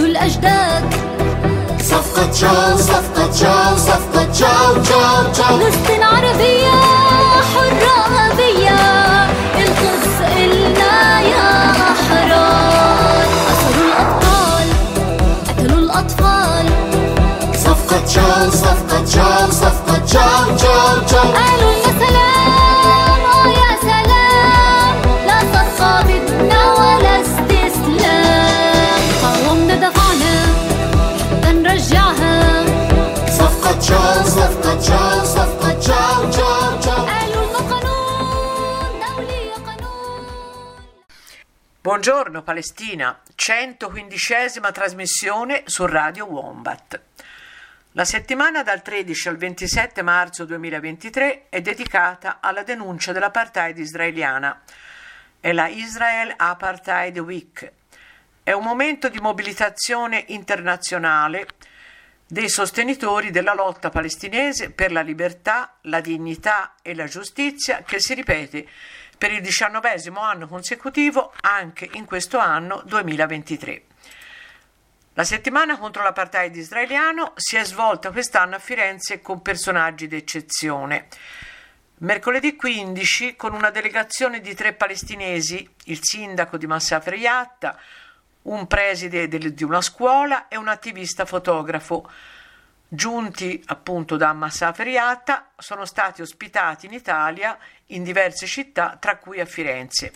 الأجداد. صفقة تشاو صفقة تشاو صفقة تشاو تشاو تشاو. فلسطين عربية حرة أبية، القدس إلنا يا أحرار. أسروا الأبطال قتلوا الأطفال. صفقة تشاو صفقة تشاو صفقة تشاو تشاو تشاو. قالوا يا سلام يا سلام، لا صفقة بدنا ولا استسلام. قاومنا دفعنا حتى نرجعها. صفقة تشاو صفقة تشاو صفقة تشاو تشاو تشاو. قالوا إنه قانون دولي قانون. Buongiorno Palestina, 115ª trasmissione su Radio Wombat. La settimana dal 13 al 27 marzo 2023 è dedicata alla denuncia dell'apartheid israeliana. È la Israel Apartheid Week. È un momento di mobilitazione internazionale dei sostenitori della lotta palestinese per la libertà, la dignità e la giustizia, che si ripete per il 19° anno consecutivo anche in questo anno 2023. La settimana contro l'apartheid israeliano si è svolta quest'anno a Firenze con personaggi d'eccezione. Mercoledì 15 con una delegazione di 3 palestinesi, il sindaco di Massafre Yatta, un preside di una scuola e un attivista fotografo. Giunti appunto da Massafre Yatta, sono stati ospitati in Italia in diverse città, tra cui a Firenze.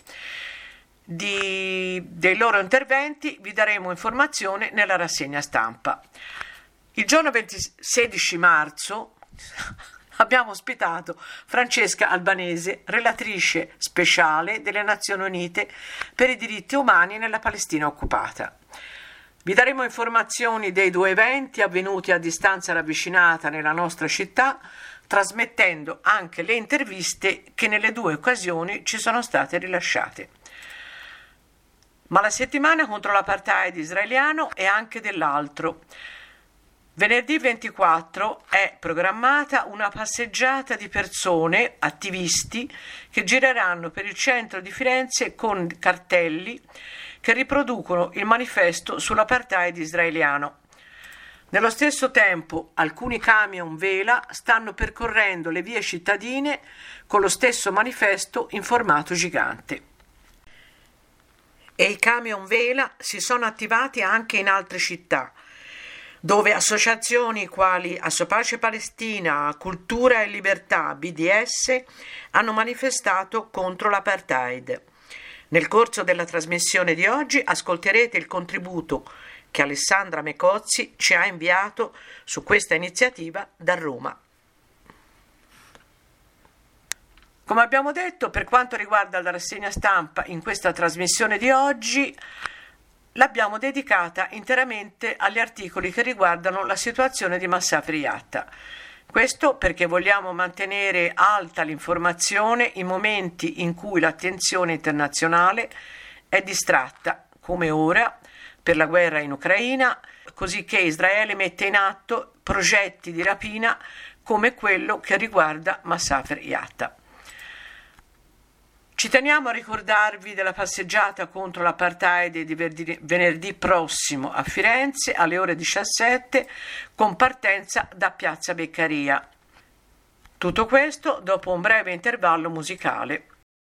Dei loro interventi vi daremo informazione nella rassegna stampa. Il giorno 16 marzo abbiamo ospitato Francesca Albanese, relatrice speciale delle Nazioni Unite per i diritti umani nella Palestina occupata. Vi daremo informazioni dei 2 eventi avvenuti a distanza ravvicinata nella nostra città, trasmettendo anche le interviste che nelle 2 occasioni ci sono state rilasciate. Ma la settimana contro l'apartheid israeliano è anche dell'altro. Venerdì 24 è programmata una passeggiata di persone, attivisti, che gireranno per il centro di Firenze con cartelli che riproducono il manifesto sull'apartheid israeliano. Nello stesso tempo, alcuni camion vela stanno percorrendo le vie cittadine con lo stesso manifesto in formato gigante. E i camion vela si sono attivati anche in altre città, dove associazioni quali Assopace Palestina, Cultura e Libertà, BDS, hanno manifestato contro l'apartheid. Nel corso della trasmissione di oggi ascolterete il contributo che Alessandra Mecozzi ci ha inviato su questa iniziativa da Roma. Come abbiamo detto, per quanto riguarda la rassegna stampa in questa trasmissione di oggi, l'abbiamo dedicata interamente agli articoli che riguardano la situazione di Massafre Yatta. Questo perché vogliamo mantenere alta l'informazione in momenti in cui l'attenzione internazionale è distratta, come ora, per la guerra in Ucraina, così che Israele mette in atto progetti di rapina come quello che riguarda Massafre Yatta. Ci teniamo a ricordarvi della passeggiata contro l'apartheid di venerdì prossimo a Firenze alle ore 17 con partenza da Piazza Beccaria. Tutto questo dopo un breve intervallo musicale.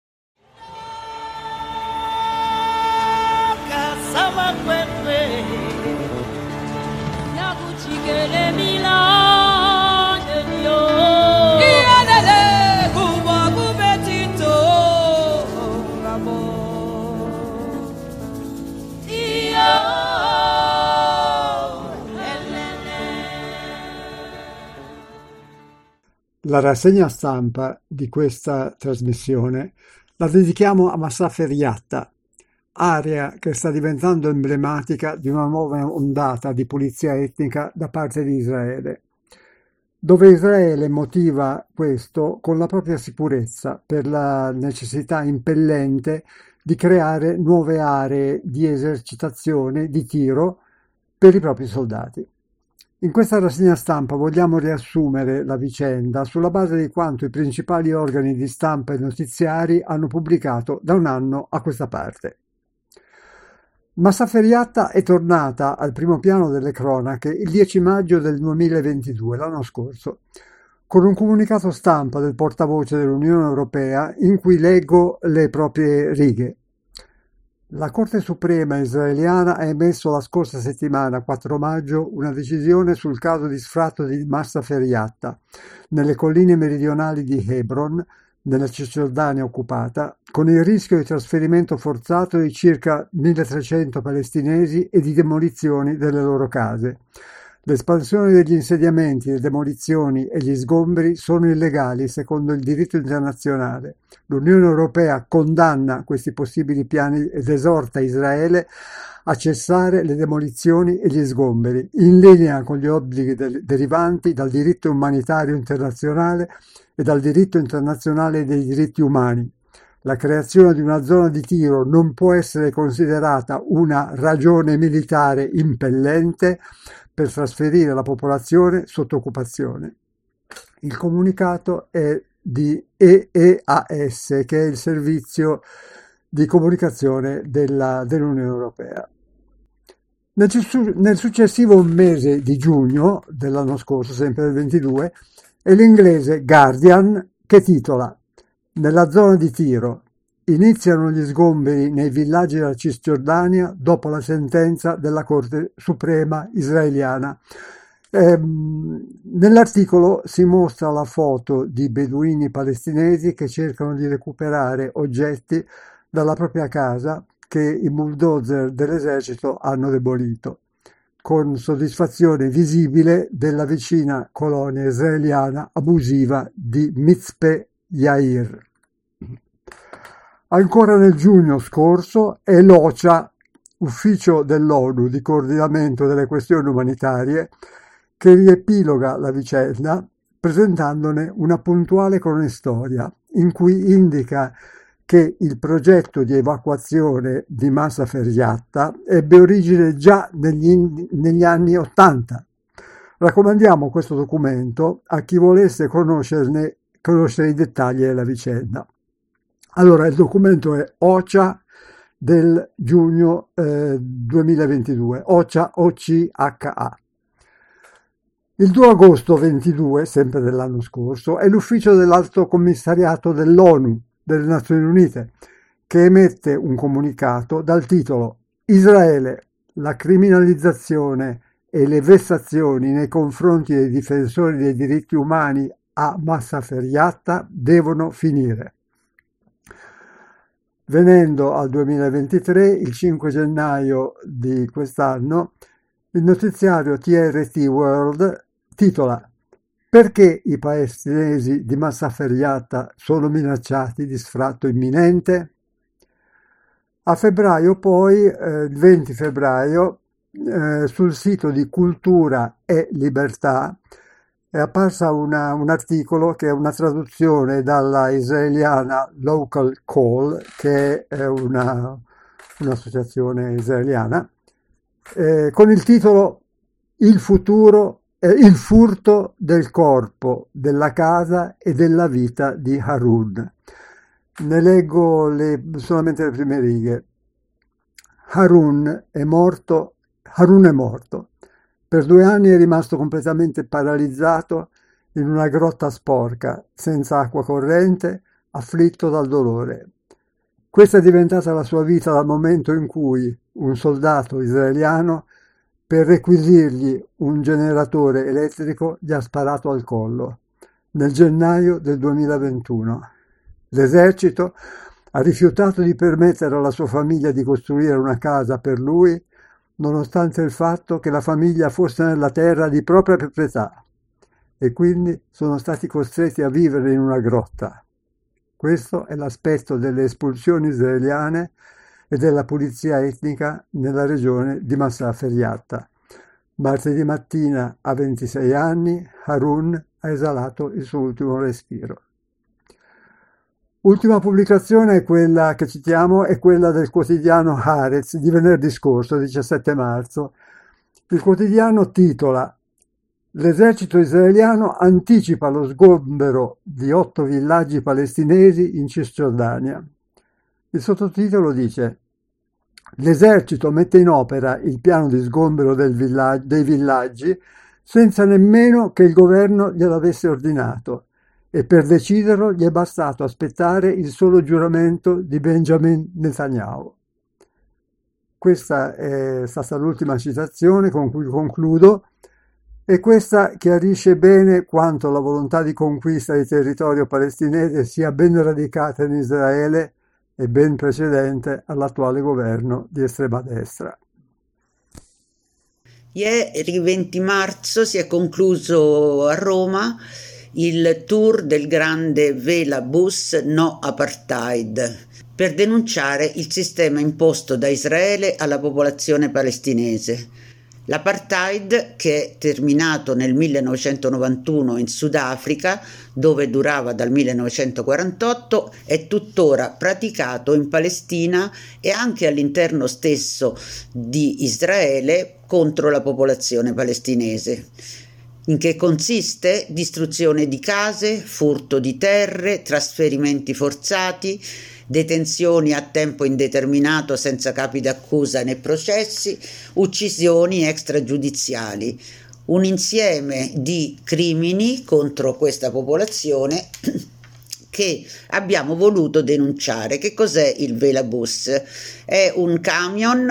La rassegna stampa di questa trasmissione la dedichiamo a Massafre Yatta, area che sta diventando emblematica di una nuova ondata di pulizia etnica da parte di Israele, dove Israele motiva questo con la propria sicurezza per la necessità impellente di creare nuove aree di esercitazione, di tiro per i propri soldati. In questa rassegna stampa vogliamo riassumere la vicenda sulla base di quanto i principali organi di stampa e notiziari hanno pubblicato da un anno a questa parte. Massa Feriatta è tornata al primo piano delle cronache il 10 maggio del 2022, l'anno scorso, con un comunicato stampa del portavoce dell'Unione Europea in cui leggo le proprie righe. La Corte Suprema israeliana ha emesso la scorsa settimana, 4 maggio, una decisione sul caso di sfratto di Massa Feriatta nelle colline meridionali di Hebron, nella Cisgiordania occupata, con il rischio di trasferimento forzato di circa 1300 palestinesi e di demolizioni delle loro case. L'espansione degli insediamenti, le demolizioni e gli sgomberi sono illegali secondo il diritto internazionale. L'Unione Europea condanna questi possibili piani ed esorta Israele a cessare le demolizioni e gli sgomberi, in linea con gli obblighi derivanti dal diritto umanitario internazionale e dal diritto internazionale dei diritti umani. La creazione di una zona di tiro non può essere considerata una ragione militare impellente per trasferire la popolazione sotto occupazione. Il comunicato è di EEAS, che è il servizio di comunicazione dell'Unione Europea. Nel successivo mese di giugno dell'anno scorso, sempre del 22, è l'inglese Guardian che titola: nella zona di tiro iniziano gli sgomberi nei villaggi della Cisgiordania dopo la sentenza della Corte Suprema israeliana. Nell'articolo si mostra la foto di beduini palestinesi che cercano di recuperare oggetti dalla propria casa che i bulldozer dell'esercito hanno demolito, con soddisfazione visibile della vicina colonia israeliana abusiva di Mitzpe Yair. Ancora nel giugno scorso è l'OCHA, ufficio dell'ONU di coordinamento delle questioni umanitarie, che riepiloga la vicenda presentandone una puntuale cronistoria in cui indica che il progetto di evacuazione di Massa Feriatta ebbe origine già negli anni '80. Raccomandiamo questo documento a chi volesse conoscere i dettagli della vicenda. Allora, il documento è OCHA del giugno 2022, OCHA, OCHA. Il 2 agosto 22, sempre dell'anno scorso, è l'ufficio dell'Alto Commissariato dell'ONU, delle Nazioni Unite, che emette un comunicato dal titolo: Israele, la criminalizzazione e le vessazioni nei confronti dei difensori dei diritti umani a Massa Feriatta devono finire. Venendo al 2023, il 5 gennaio di quest'anno, il notiziario TRT World titola: perché i palestinesi di Massa Feriatta sono minacciati di sfratto imminente? A febbraio poi, il 20 febbraio, sul sito di Cultura e Libertà è apparsa un articolo che è una traduzione dalla israeliana Local Call, che è un'associazione israeliana, con il titolo Il furto del corpo, della casa e della vita di Harun. Ne leggo solamente le prime righe. Harun è morto. Per 2 anni è rimasto completamente paralizzato in una grotta sporca, senza acqua corrente, afflitto dal dolore. Questa è diventata la sua vita dal momento in cui un soldato israeliano, per requisirgli un generatore elettrico, gli ha sparato al collo, nel gennaio del 2021. L'esercito ha rifiutato di permettere alla sua famiglia di costruire una casa per lui, nonostante il fatto che la famiglia fosse nella terra di propria proprietà, e quindi sono stati costretti a vivere in una grotta. Questo è l'aspetto delle espulsioni israeliane e della pulizia etnica nella regione di Massa Feriatta. Martedì mattina, a 26 anni, Harun ha esalato il suo ultimo respiro. Ultima pubblicazione è quella che citiamo, è quella del quotidiano Haaretz di venerdì scorso, 17 marzo. Il quotidiano titola: l'esercito israeliano anticipa lo sgombero di 8 villaggi palestinesi in Cisgiordania. Il sottotitolo dice: L'esercito mette in opera il piano di sgombero dei villaggi senza nemmeno che il governo glielo avesse ordinato, e per deciderlo gli è bastato aspettare il solo giuramento di Benjamin Netanyahu. Questa è stata l'ultima citazione con cui concludo, e questa chiarisce bene quanto la volontà di conquista di territorio palestinese sia ben radicata in Israele e ben precedente all'attuale governo di estrema destra. Ieri 20 marzo si è concluso a Roma il tour del grande Vela Bus No Apartheid per denunciare il sistema imposto da Israele alla popolazione palestinese. L'apartheid, che è terminato nel 1991 in Sudafrica, dove durava dal 1948, è tuttora praticato in Palestina e anche all'interno stesso di Israele contro la popolazione palestinese. In che consiste? Distruzione di case, furto di terre, trasferimenti forzati, detenzioni a tempo indeterminato senza capi d'accusa né processi, uccisioni extragiudiziali. Un insieme di crimini contro questa popolazione che abbiamo voluto denunciare. Che cos'è il Vela Bus? È un camion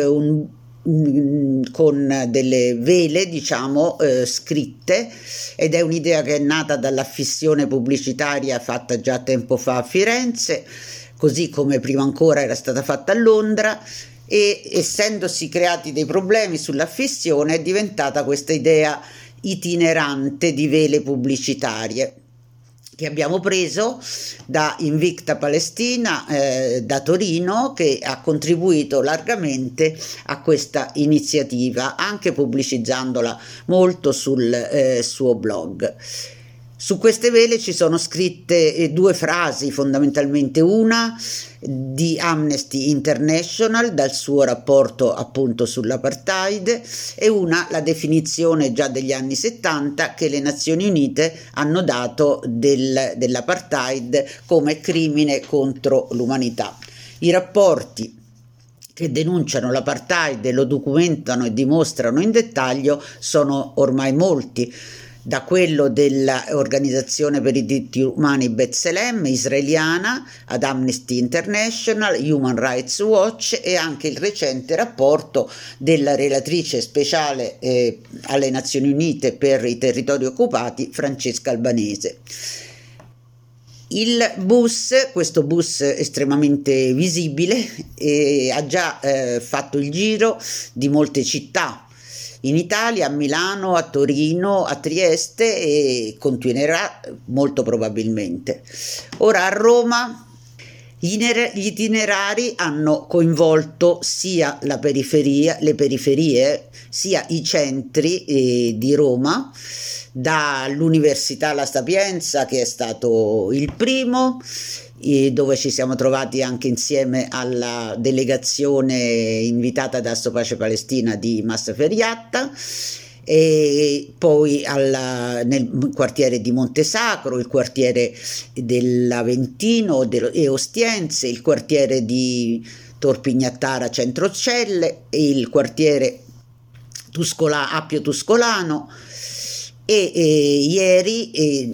con delle vele, diciamo, scritte, ed è un'idea che è nata dall'affissione pubblicitaria fatta già tempo fa a Firenze, così come prima ancora era stata fatta a Londra, e essendosi creati dei problemi sull'affissione è diventata questa idea itinerante di vele pubblicitarie che abbiamo preso da Invicta Palestina, da Torino, che ha contribuito largamente a questa iniziativa, anche pubblicizzandola molto sul suo blog. Su queste vele ci sono scritte due frasi, fondamentalmente una di Amnesty International dal suo rapporto appunto sull'apartheid, e una la definizione già degli anni 70 che le Nazioni Unite hanno dato dell'apartheid come crimine contro l'umanità. I rapporti che denunciano l'apartheid e lo documentano e dimostrano in dettaglio sono ormai molti, da quello dell'Organizzazione per i diritti umani B'Tselem israeliana ad Amnesty International, Human Rights Watch, e anche il recente rapporto della relatrice speciale alle Nazioni Unite per i territori occupati Francesca Albanese. Il bus, questo bus estremamente visibile, ha già fatto il giro di molte città in Italia, a Milano, a Torino, a Trieste, e continuerà molto probabilmente. Ora a Roma gli itinerari hanno coinvolto sia le periferie, sia i centri di Roma, dall'Università La Sapienza, che è stato il primo, dove ci siamo trovati anche insieme alla delegazione invitata da Asso Pace Palestina di Massa Feriatta, e poi nel quartiere di Montesacro, il quartiere dell'Aventino e Ostiense, il quartiere di Torpignattara Centrocelle, il quartiere Appio Tuscolano, e ieri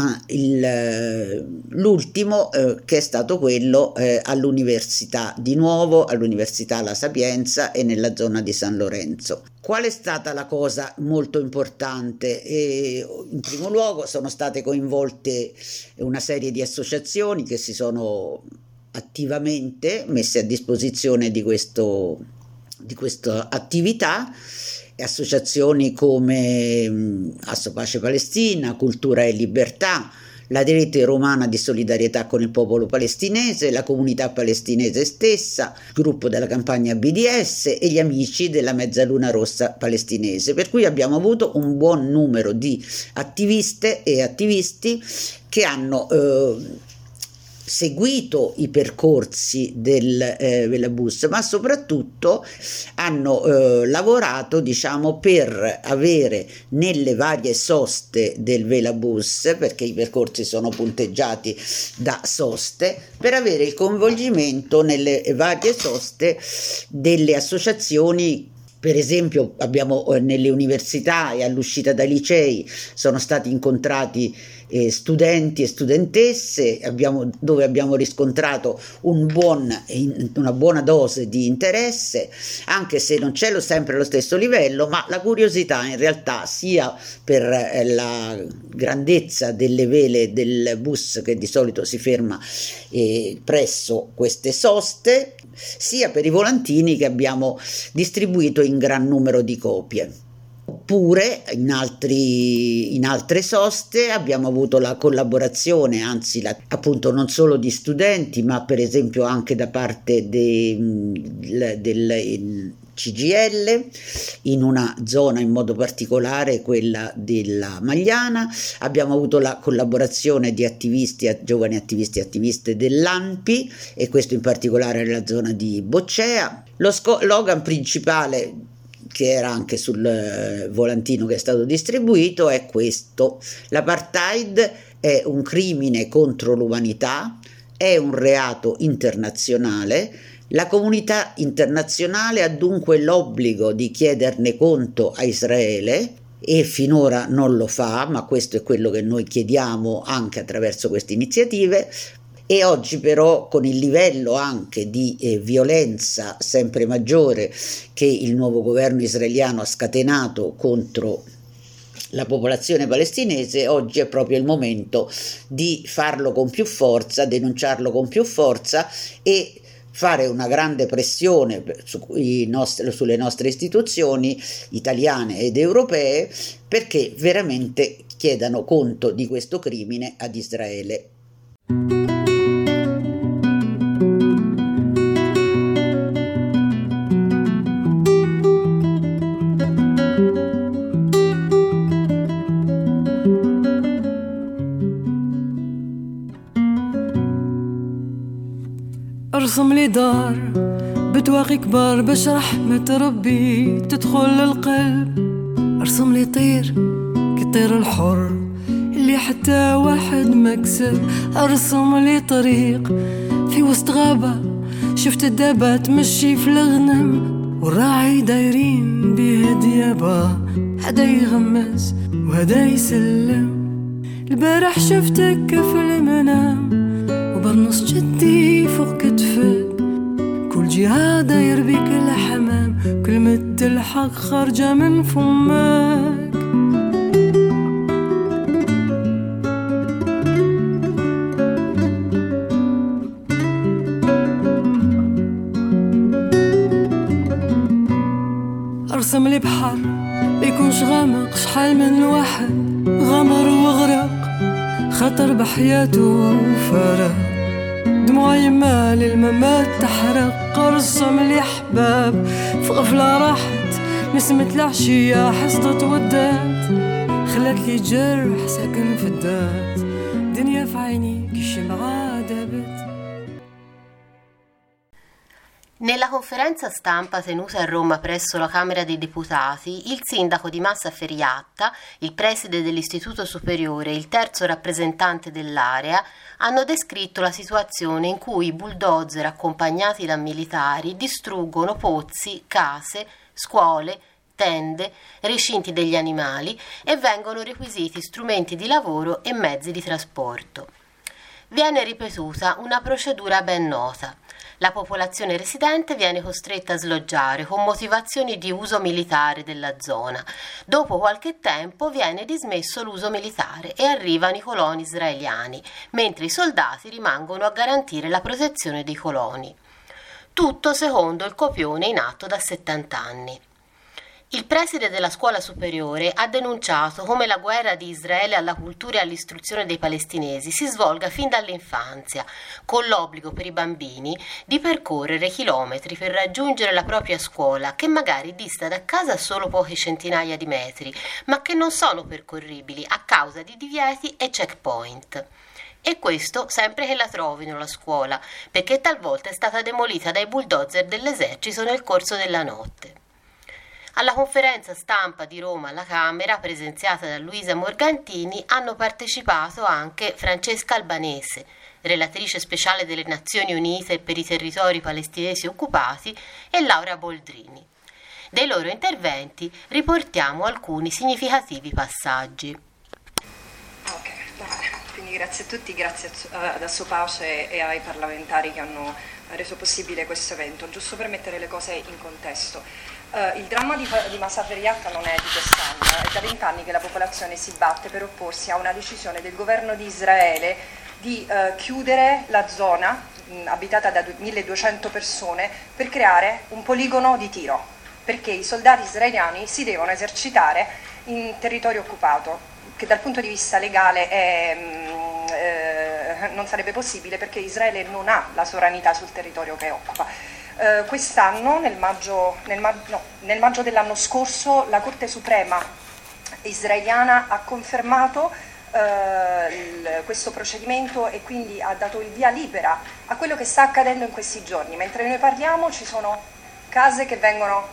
l'ultimo che è stato quello all'Università, di nuovo all'Università La Sapienza e nella zona di San Lorenzo. Qual è stata la cosa molto importante? In primo luogo sono state coinvolte una serie di associazioni che si sono attivamente messe a disposizione di questa attività, associazioni come Asso Pace Palestina, Cultura e Libertà, la Rete Romana di Solidarietà con il Popolo Palestinese, la comunità palestinese stessa, il gruppo della campagna BDS e gli amici della Mezzaluna Rossa palestinese, per cui abbiamo avuto un buon numero di attiviste e attivisti che hanno seguito i percorsi del Velabus, ma soprattutto hanno lavorato, diciamo, per avere nelle varie soste del Velabus, perché i percorsi sono punteggiati da soste, per avere il coinvolgimento nelle varie soste delle associazioni. Per esempio abbiamo nelle università e all'uscita dai licei sono stati incontrati studenti e studentesse, dove abbiamo riscontrato una buona dose di interesse, anche se non c'è sempre lo stesso livello, ma la curiosità in realtà, sia per la grandezza delle vele del bus che di solito si ferma presso queste soste, sia per i volantini che abbiamo distribuito in gran numero di copie. Oppure in altre soste abbiamo avuto la collaborazione, anzi appunto non solo di studenti, ma per esempio anche da parte del CGIL, in una zona in modo particolare, quella della Magliana. Abbiamo avuto la collaborazione di giovani attivisti e attiviste dell'ANPI, e questo in particolare nella zona di Boccea. Lo slogan principale, che era anche sul volantino che è stato distribuito, è questo: l'apartheid è un crimine contro l'umanità, è un reato internazionale, la comunità internazionale ha dunque l'obbligo di chiederne conto a Israele, e finora non lo fa, ma questo è quello che noi chiediamo anche attraverso queste iniziative. E oggi però, con il livello anche di violenza sempre maggiore che il nuovo governo israeliano ha scatenato contro la popolazione palestinese, oggi è proprio il momento di farlo con più forza, denunciarlo con più forza e fare una grande pressione sulle nostre istituzioni italiane ed europee, perché veramente chiedano conto di questo crimine ad Israele. ارسم لي دار بتواقي كبار باش رحمة ربي تدخل للقلب. ارسم لي طير كطير الحر اللي حتى واحد ما كسب. ارسم لي طريق في وسط غابة شفت الدابة تمشي في الغنم والراعي دايرين بيه ديابة، هدا يغمس وهدا يسلم. البارح شفتك في المنام وبرنص جدي فوق كتفك، كل جهة داير بيك الحمام، كلمة الحق خارجة من فمك. ارسم لي بحر بيكونش غامق، شحال من واحد غمر وغرق، خطر بحياته وفارق، دموع يما للممات تحرق. ارسم لي احباب في غفلة راحت، نسمة العشية حصدت ودات، خلت لي جرح ساكن في الدات، دنيا في عيني كالشمعة دابت. Nella conferenza stampa tenuta a Roma presso la Camera dei Deputati, il sindaco di Massa Feriatta, il preside dell'Istituto Superiore e il terzo rappresentante dell'area hanno descritto la situazione in cui i bulldozer accompagnati da militari distruggono pozzi, case, scuole, tende, recinti degli animali e vengono requisiti strumenti di lavoro e mezzi di trasporto. Viene ripetuta una procedura ben nota. La popolazione residente viene costretta a sloggiare con motivazioni di uso militare della zona. Dopo qualche tempo viene dismesso l'uso militare e arrivano i coloni israeliani, mentre i soldati rimangono a garantire la protezione dei coloni. Tutto secondo il copione in atto da 70 anni. Il preside della scuola superiore ha denunciato come la guerra di Israele alla cultura e all'istruzione dei palestinesi si svolga fin dall'infanzia, con l'obbligo per i bambini di percorrere chilometri per raggiungere la propria scuola, che magari dista da casa solo poche centinaia di metri, ma che non sono percorribili a causa di divieti e checkpoint. E questo sempre che la trovino la scuola, perché talvolta è stata demolita dai bulldozer dell'esercito nel corso della notte. Alla conferenza stampa di Roma alla Camera, presenziata da Luisa Morgantini, hanno partecipato anche Francesca Albanese, relatrice speciale delle Nazioni Unite per i territori palestinesi occupati, e Laura Boldrini. Dei loro interventi riportiamo alcuni significativi passaggi. Ok, bene. Quindi grazie a tutti, grazie ad Assopace e ai parlamentari che hanno reso possibile questo evento. Giusto per mettere le cose in contesto, il dramma di Masafer Yatta non è di quest'anno, è da 20 anni che la popolazione si batte per opporsi a una decisione del governo di Israele di chiudere la zona abitata da 1200 persone per creare un poligono di tiro, perché i soldati israeliani si devono esercitare in territorio occupato, che dal punto di vista legale non sarebbe possibile, perché Israele non ha la sovranità sul territorio che occupa. Quest'anno, nel maggio dell'anno scorso, la Corte Suprema israeliana ha confermato questo procedimento e quindi ha dato il via libera a quello che sta accadendo in questi giorni. Mentre noi parliamo ci sono case che vengono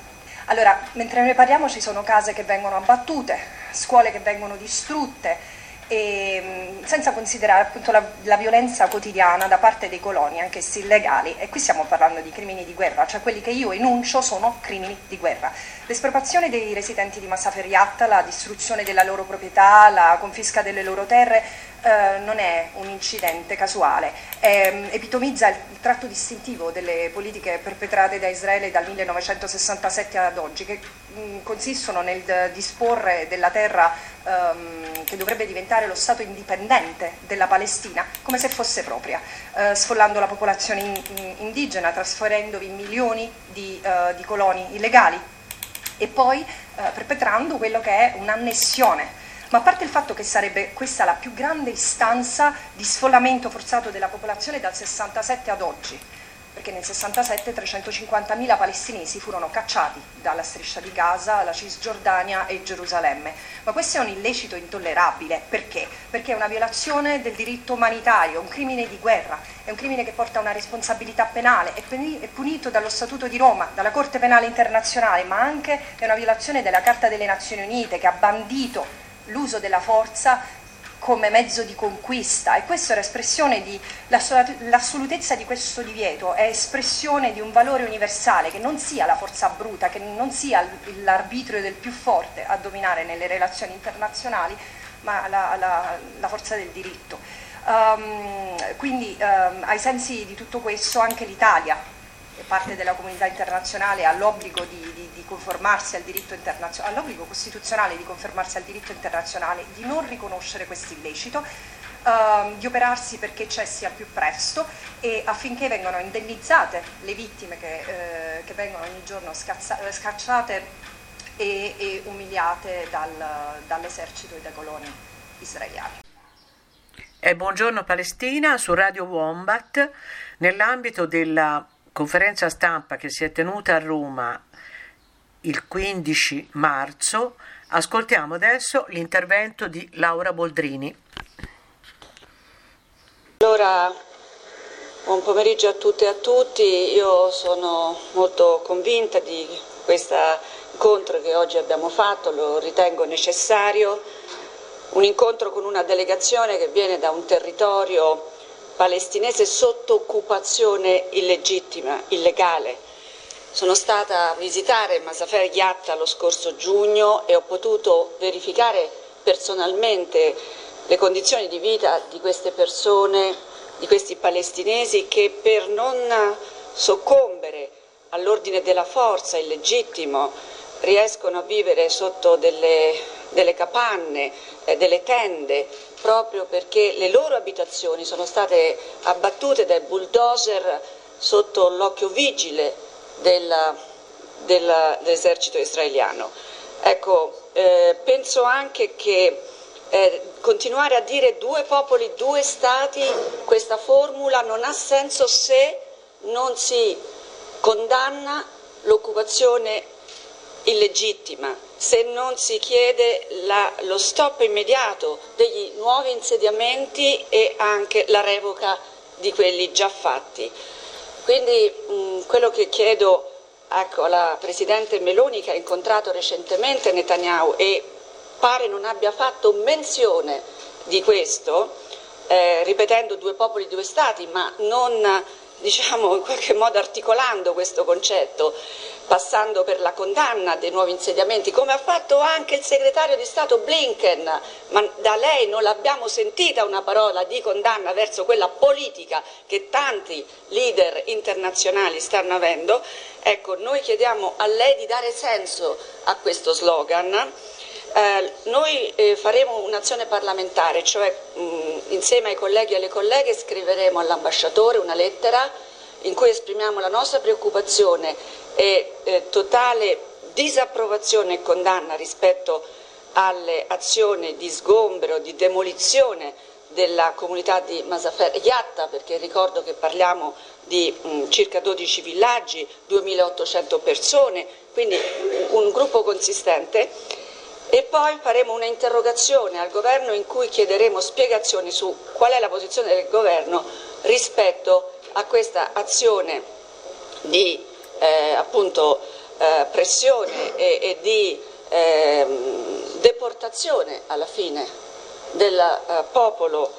abbattute, scuole che vengono distrutte, e senza considerare appunto la violenza quotidiana da parte dei coloni, anch'essi illegali, e qui stiamo parlando di crimini di guerra, cioè quelli che io enuncio sono crimini di guerra. L'espropriazione dei residenti di Masafer Yatta, la distruzione della loro proprietà, la confisca delle loro terre non è un incidente casuale, epitomizza il tratto distintivo delle politiche perpetrate da Israele dal 1967 ad oggi, che consistono nel disporre della terra che dovrebbe diventare lo stato indipendente della Palestina come se fosse propria, sfollando la popolazione indigena, trasferendovi milioni di coloni illegali e poi perpetrando quello che è un'annessione. Ma a parte il fatto che sarebbe questa la più grande istanza di sfollamento forzato della popolazione dal 67 ad oggi, perché nel 67 350.000 palestinesi furono cacciati dalla striscia di Gaza, la Cisgiordania e Gerusalemme. Ma questo è un illecito intollerabile. Perché? Perché è una violazione del diritto umanitario, un crimine di guerra, è un crimine che porta a una responsabilità penale, è punito dallo Statuto di Roma, dalla Corte Penale Internazionale, ma anche è una violazione della Carta delle Nazioni Unite, che ha bandito l'uso della forza come mezzo di conquista, e questa è espressione di l'assolutezza di questo divieto, è espressione di un valore universale, che non sia la forza bruta, che non sia l'arbitrio del più forte a dominare nelle relazioni internazionali, ma la forza del diritto. Quindi ai sensi di tutto questo anche l'Italia, parte della comunità internazionale, ha l'obbligo di conformarsi al diritto internazionale, ha l'obbligo costituzionale di conformarsi al diritto internazionale, di non riconoscere questo illecito, di operarsi perché cessi al più presto e affinché vengano indennizzate le vittime che vengono ogni giorno scacciate e umiliate dall'esercito e dai coloni israeliani. È Buongiorno Palestina su Radio Wombat, nell'ambito della conferenza stampa che si è tenuta a Roma il 15 marzo. Ascoltiamo adesso l'intervento di Laura Boldrini. Allora, buon pomeriggio a tutte e a tutti. Io sono molto convinta di questo incontro che oggi abbiamo fatto, lo ritengo necessario, un incontro con una delegazione che viene da un territorio palestinese sotto occupazione illegittima, illegale. Sono stata a visitare Masafer Yatta lo scorso giugno e ho potuto verificare personalmente le condizioni di vita di queste persone, di questi palestinesi, che per non soccombere all'ordine della forza illegittimo riescono a vivere sotto delle capanne, delle tende, proprio perché le loro abitazioni sono state abbattute dai bulldozer sotto l'occhio vigile dell'esercito israeliano. Ecco, penso anche che continuare a dire 2 popoli, 2 stati, questa formula non ha senso se non si condanna l'occupazione illegittima, se non si chiede lo stop immediato degli nuovi insediamenti e anche la revoca di quelli già fatti. Quindi quello che chiedo alla Presidente Meloni, che ha incontrato recentemente Netanyahu e pare non abbia fatto menzione di questo, ripetendo due popoli, due stati, ma non in qualche modo articolando questo concetto, passando per la condanna dei nuovi insediamenti, come ha fatto anche il segretario di Stato Blinken, ma da lei non l'abbiamo sentita una parola di condanna verso quella politica che tanti leader internazionali stanno avendo. Ecco, noi chiediamo a lei di dare senso a questo slogan. Noi faremo un'azione parlamentare, cioè insieme ai colleghi e alle colleghe scriveremo all'ambasciatore una lettera in cui esprimiamo la nostra preoccupazione e totale disapprovazione e condanna rispetto alle azioni di sgombero, di demolizione della comunità di Masafer Yatta, perché ricordo che parliamo di circa 12 villaggi, 2.800 persone, quindi un gruppo consistente. E poi faremo una interrogazione al governo in cui chiederemo spiegazioni su qual è la posizione del governo rispetto a questa azione di pressione e di deportazione alla fine del popolo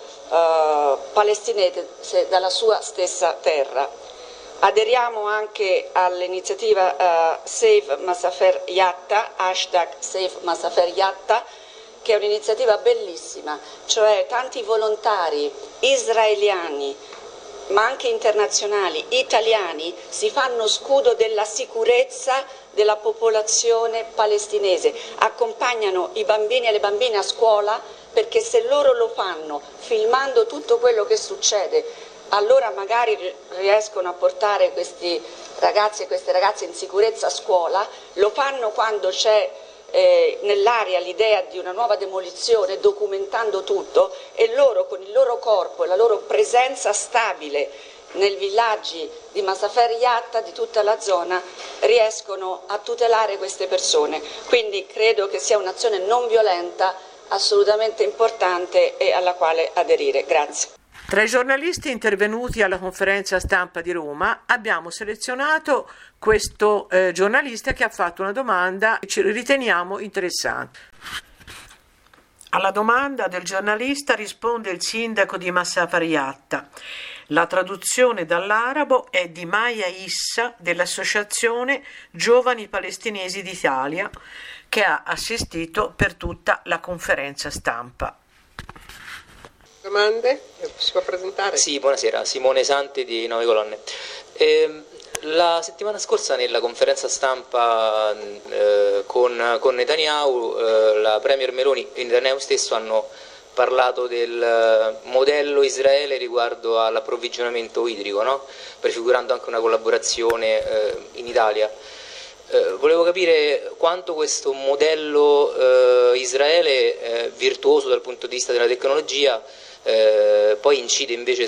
palestinese dalla sua stessa terra. Aderiamo anche all'iniziativa Save Masafer Yatta, hashtag Save Masafer Yatta, che è un'iniziativa bellissima, cioè tanti volontari israeliani, ma anche internazionali, italiani, si fanno scudo della sicurezza della popolazione palestinese, accompagnano i bambini e le bambine a scuola, perché se loro lo fanno filmando tutto quello che succede, allora magari riescono a portare questi ragazzi e queste ragazze in sicurezza a scuola. Lo fanno quando c'è nell'aria l'idea di una nuova demolizione, documentando tutto, e loro con il loro corpo e la loro presenza stabile nei villaggi di Masafer Yatta, di tutta la zona, riescono a tutelare queste persone. Quindi credo che sia un'azione non violenta, assolutamente importante e alla quale aderire. Grazie. Tra i giornalisti intervenuti alla conferenza stampa di Roma abbiamo selezionato questo giornalista che ha fatto una domanda che ci riteniamo interessante. Alla domanda del giornalista risponde il sindaco di Masafer Yatta. La traduzione dall'arabo è di Maya Issa dell'Associazione Giovani Palestinesi d'Italia, che ha assistito per tutta la conferenza stampa. Domande? Si può presentare? Sì, buonasera, Simone Santi di 9 Colonne. La settimana scorsa nella conferenza stampa con Netanyahu, la Premier Meloni e Netanyahu stesso hanno parlato del modello Israele riguardo all'approvvigionamento idrico, no? Prefigurando anche una collaborazione in Italia. Volevo capire quanto questo modello Israele virtuoso dal punto di vista della tecnologia poi incide invece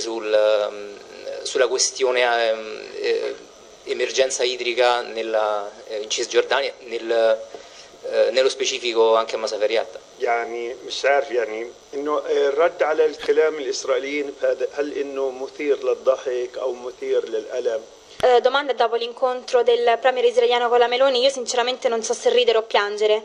sulla questione emergenza idrica in Cisgiordania, nello specifico anche a Masafer Yatta. يعني مش عارف يعني انه الرد على الكلام الاسرائيليين هل انه مثير للضحك او مثير للالم؟ Domanda dopo l'incontro del premier israeliano con la Meloni. Io sinceramente non so se ridere o piangere,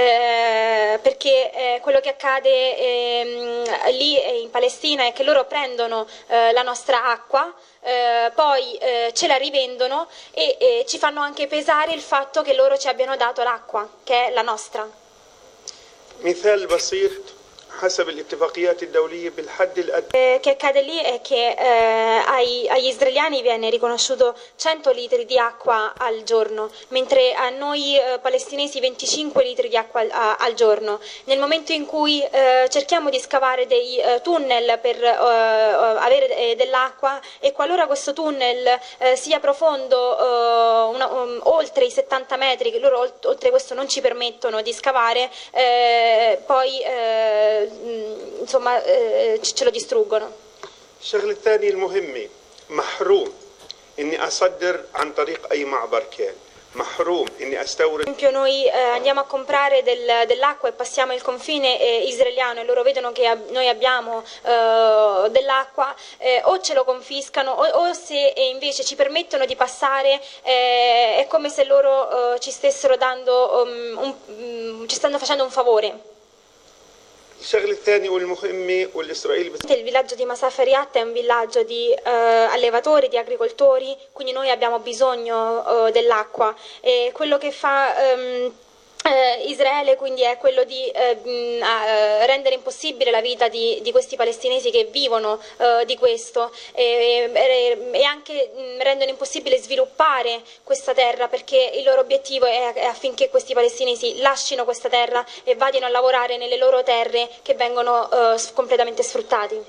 perché quello che accade lì in Palestina è che loro prendono la nostra acqua, poi ce la rivendono e ci fanno anche pesare il fatto che loro ci abbiano dato l'acqua, che è la nostra. مثال بسيط حسب الاتفاقيات الدولية بالحد الأدنى. Che accade lì è che agli israeliani viene riconosciuto 100 litri di acqua al giorno, mentre a noi palestinesi 25 litri di acqua al giorno. Nel momento in cui cerchiamo di scavare dei tunnel per avere dell'acqua, e qualora questo tunnel sia profondo oltre i 70 metri, che loro oltre questo non ci permettono di scavare, poi insomma ce lo distruggono. الشغلة الثانية المهمة محروم إني أصدر عن طريق أي معبر كان محروم إني أستورد. Per esempio noi andiamo a comprare dell'acqua e passiamo il confine israeliano e loro vedono che noi abbiamo dell'acqua, o ce lo confiscano o se invece ci permettono di passare è come se loro ci stessero dando ci stanno facendo un favore. الشغلة الثانية والمهمة والإسرائيل Il villaggio di Masaferiat è un villaggio di allevatori, di agricoltori, quindi noi abbiamo bisogno dell'acqua e quello che fa Israele quindi è quello di rendere impossibile la vita di questi palestinesi che vivono di questo e anche rendono impossibile sviluppare questa terra, perché il loro obiettivo è affinché questi palestinesi lascino questa terra e vadino a lavorare nelle loro terre che vengono completamente sfruttati.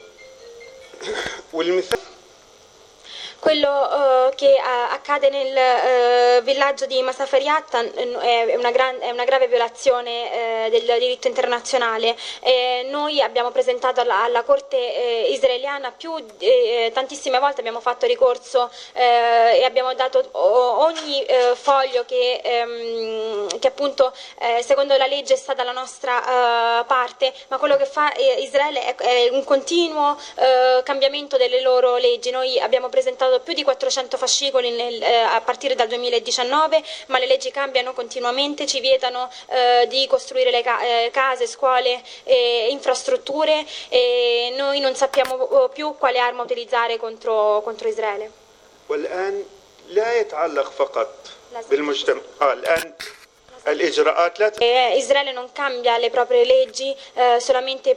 Quello che accade nel villaggio di Masaferiat è una grave violazione del diritto internazionale. Noi abbiamo presentato alla Corte israeliana tantissime volte, abbiamo fatto ricorso e abbiamo dato ogni foglio che appunto secondo la legge sta dalla nostra parte, ma quello che fa Israele è un continuo cambiamento delle loro leggi. Noi abbiamo presentato più di 400 fascicoli a partire dal 2019, ma le leggi cambiano continuamente, ci vietano di costruire le case, scuole e infrastrutture e noi non sappiamo più quale arma utilizzare contro Israele. والآن لا يتعلق فقط بالمجتمع الآن الإجراءات لا Israele non cambia le proprie leggi solamente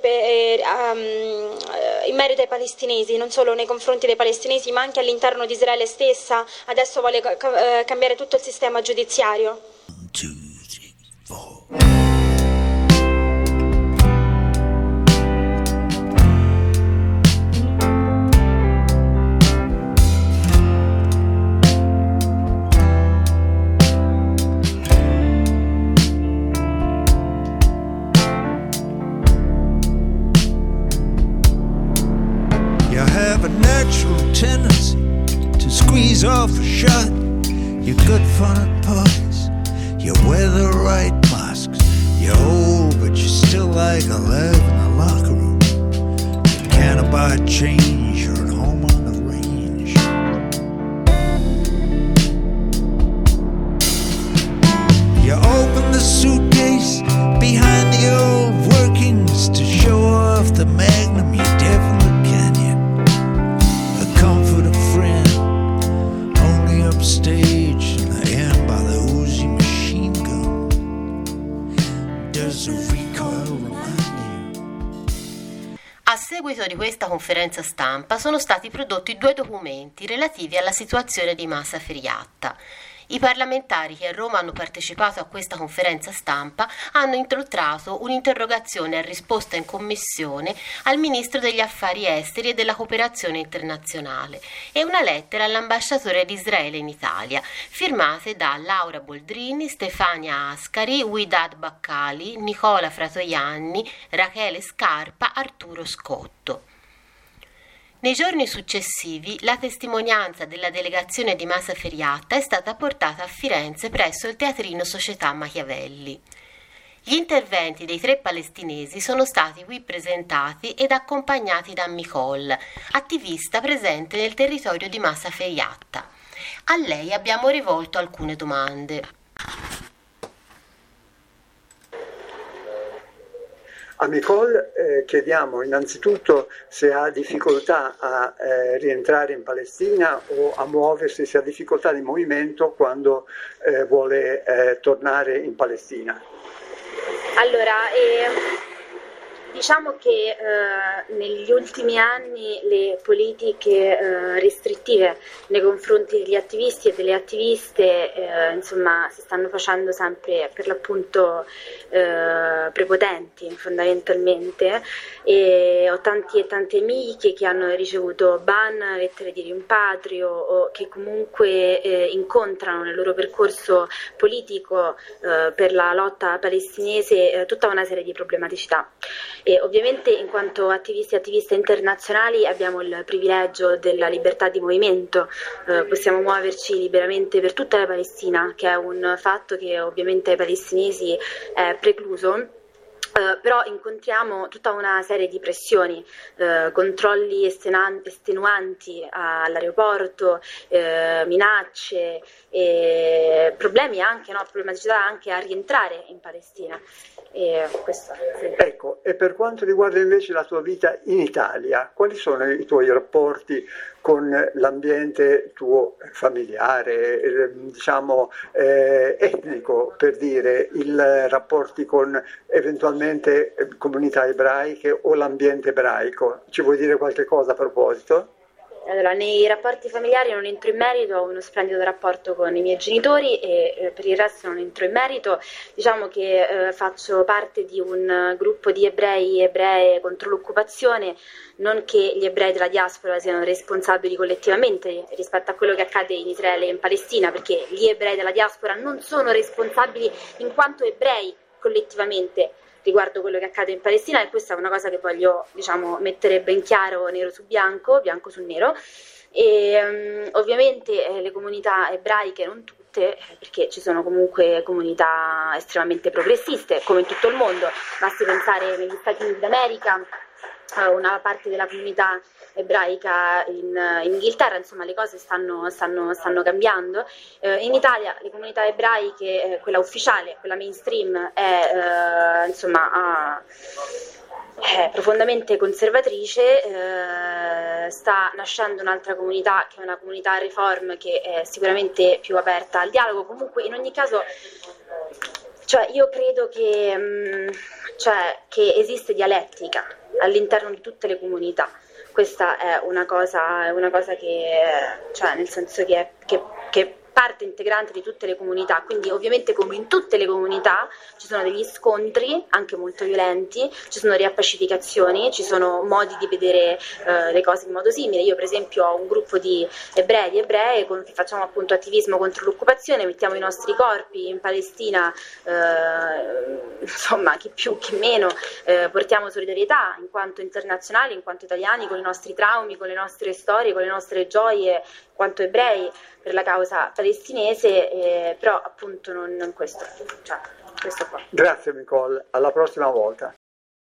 in merito ai palestinesi, non solo nei confronti dei palestinesi, ma anche all'interno di Israele stessa. Adesso vuole cambiare tutto il sistema giudiziario. 1, 2, 3, 4. Tendency to squeeze off a shot. You're good fun at parties. You wear the right masks. You're old, but you're still like alive in the locker room. You can't abide change. You're at home on the range. You open the suitcase behind the old workings to show off the magnum you definitely stage in the end by the Uzi machine gun. Does a recoil remind you? A seguito di questa conferenza stampa sono stati prodotti 2 documenti relativi alla situazione di Masaferiat. I parlamentari che a Roma hanno partecipato a questa conferenza stampa hanno inoltrato un'interrogazione a risposta in commissione al Ministro degli Affari Esteri e della Cooperazione Internazionale e una lettera all'ambasciatore di Israele in Italia, firmate da Laura Boldrini, Stefania Ascari, Widad Baccali, Nicola Fratoianni, Rachele Scarpa, Arturo Scotto. Nei giorni successivi la testimonianza della delegazione di Masaferiat è stata portata a Firenze presso il Teatrino Società Machiavelli. Gli interventi dei 3 palestinesi sono stati qui presentati ed accompagnati da Micol, attivista presente nel territorio di Masaferiat. A lei abbiamo rivolto alcune domande. A Micol chiediamo innanzitutto se ha difficoltà a rientrare in Palestina o a muoversi, se ha difficoltà di movimento quando vuole tornare in Palestina. Allora, diciamo che negli ultimi anni le politiche restrittive nei confronti degli attivisti e delle attiviste insomma si stanno facendo sempre per l'appunto prepotenti fondamentalmente, e ho tanti e tante amiche che hanno ricevuto ban, lettere di rimpatrio o che comunque incontrano nel loro percorso politico per la lotta palestinese tutta una serie di problematicità. E ovviamente in quanto attivisti e attiviste internazionali abbiamo il privilegio della libertà di movimento, possiamo muoverci liberamente per tutta la Palestina, che è un fatto che ovviamente ai palestinesi è precluso. Però incontriamo tutta una serie di pressioni, controlli estenuanti all'aeroporto, minacce, problemi anche, problematicità anche a rientrare in Palestina. Questo, sì. Ecco, e per quanto riguarda invece la tua vita in Italia, quali sono i tuoi rapporti con l'ambiente tuo familiare, diciamo etnico, per dire, i rapporti con eventualmente comunità ebraiche o l'ambiente ebraico? Ci vuoi dire qualche cosa a proposito? Allora, nei rapporti familiari non entro in merito, ho uno splendido rapporto con i miei genitori e per il resto non entro in merito. Diciamo che faccio parte di un gruppo di ebrei e ebree contro l'occupazione, non che gli ebrei della diaspora siano responsabili collettivamente rispetto a quello che accade in Israele e in Palestina, perché gli ebrei della diaspora non sono responsabili in quanto ebrei collettivamente riguardo quello che accade in Palestina, e questa è una cosa che voglio, diciamo, mettere ben chiaro, nero su bianco, bianco su nero. E ovviamente le comunità ebraiche, non tutte, perché ci sono comunque comunità estremamente progressiste come in tutto il mondo, basti pensare negli Stati Uniti d'America, una parte della comunità ebraica in Inghilterra, insomma le cose stanno cambiando. In Italia le comunità ebraiche, quella ufficiale, quella mainstream, è profondamente conservatrice. Sta nascendo un'altra comunità, che è una comunità Reform, che è sicuramente più aperta al dialogo. Comunque in ogni caso, io credo che esiste dialettica all'interno di tutte le comunità. Questa è una cosa che, nel senso che parte integrante di tutte le comunità, quindi ovviamente come in tutte le comunità ci sono degli scontri anche molto violenti, ci sono riappacificazioni, ci sono modi di vedere le cose in modo simile. Io per esempio ho un gruppo di ebrei e di ebree con cui facciamo appunto attivismo contro l'occupazione, mettiamo i nostri corpi in Palestina, insomma chi più chi meno, portiamo solidarietà in quanto internazionali, in quanto italiani, con i nostri traumi, con le nostre storie, con le nostre gioie, in quanto ebrei, per la causa palestinese, però appunto non questo, questo qua. Grazie Nicole, alla prossima volta.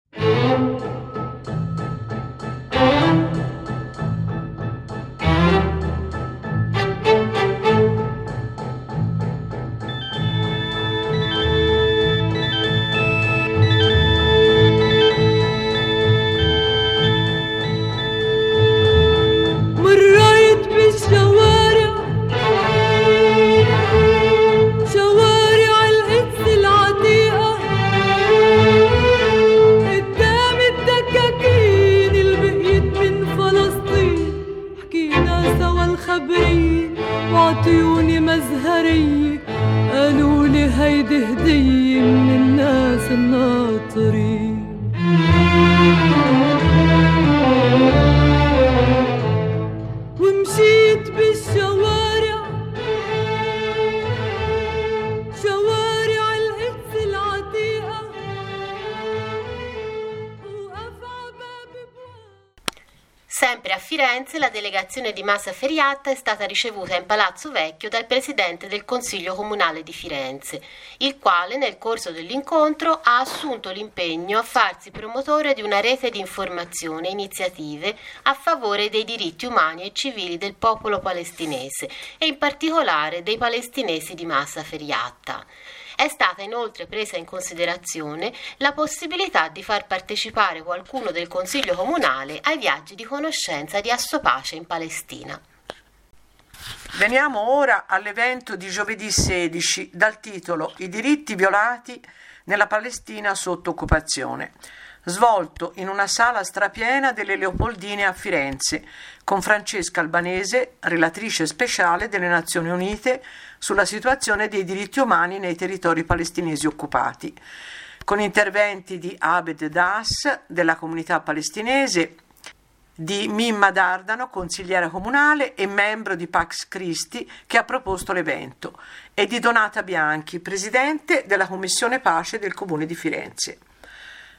مريت بالشوارع، شوارع القدس العتيقة، قدام الدكاكين اللي بقيت من فلسطين، حكينا سوا الخبرية وعطيوني مزهرية، قالولي هيدي هدية من الناس الناطرين. ومشيت بالشوارع، شوارع القدس العتيقة، Sempre a Firenze la delegazione di Massa Feriatta è stata ricevuta in Palazzo Vecchio dal presidente del Consiglio Comunale di Firenze, il quale nel corso dell'incontro ha assunto l'impegno a farsi promotore di una rete di informazione e iniziative a favore dei diritti umani e civili del popolo palestinese e in particolare dei palestinesi di Massa Feriatta. È stata inoltre presa in considerazione la possibilità di far partecipare qualcuno del Consiglio Comunale ai viaggi di conoscenza di Assopace in Palestina. Veniamo ora all'evento di giovedì 16 dal titolo I diritti violati nella Palestina sotto occupazione, svolto in una sala strapiena delle Leopoldine a Firenze, con Francesca Albanese, relatrice speciale delle Nazioni Unite sulla situazione dei diritti umani nei territori palestinesi occupati, con interventi di Abed Das della comunità palestinese, di Mimma Dardano, consigliera comunale e membro di Pax Christi, che ha proposto l'evento, e di Donata Bianchi, presidente della Commissione Pace del Comune di Firenze.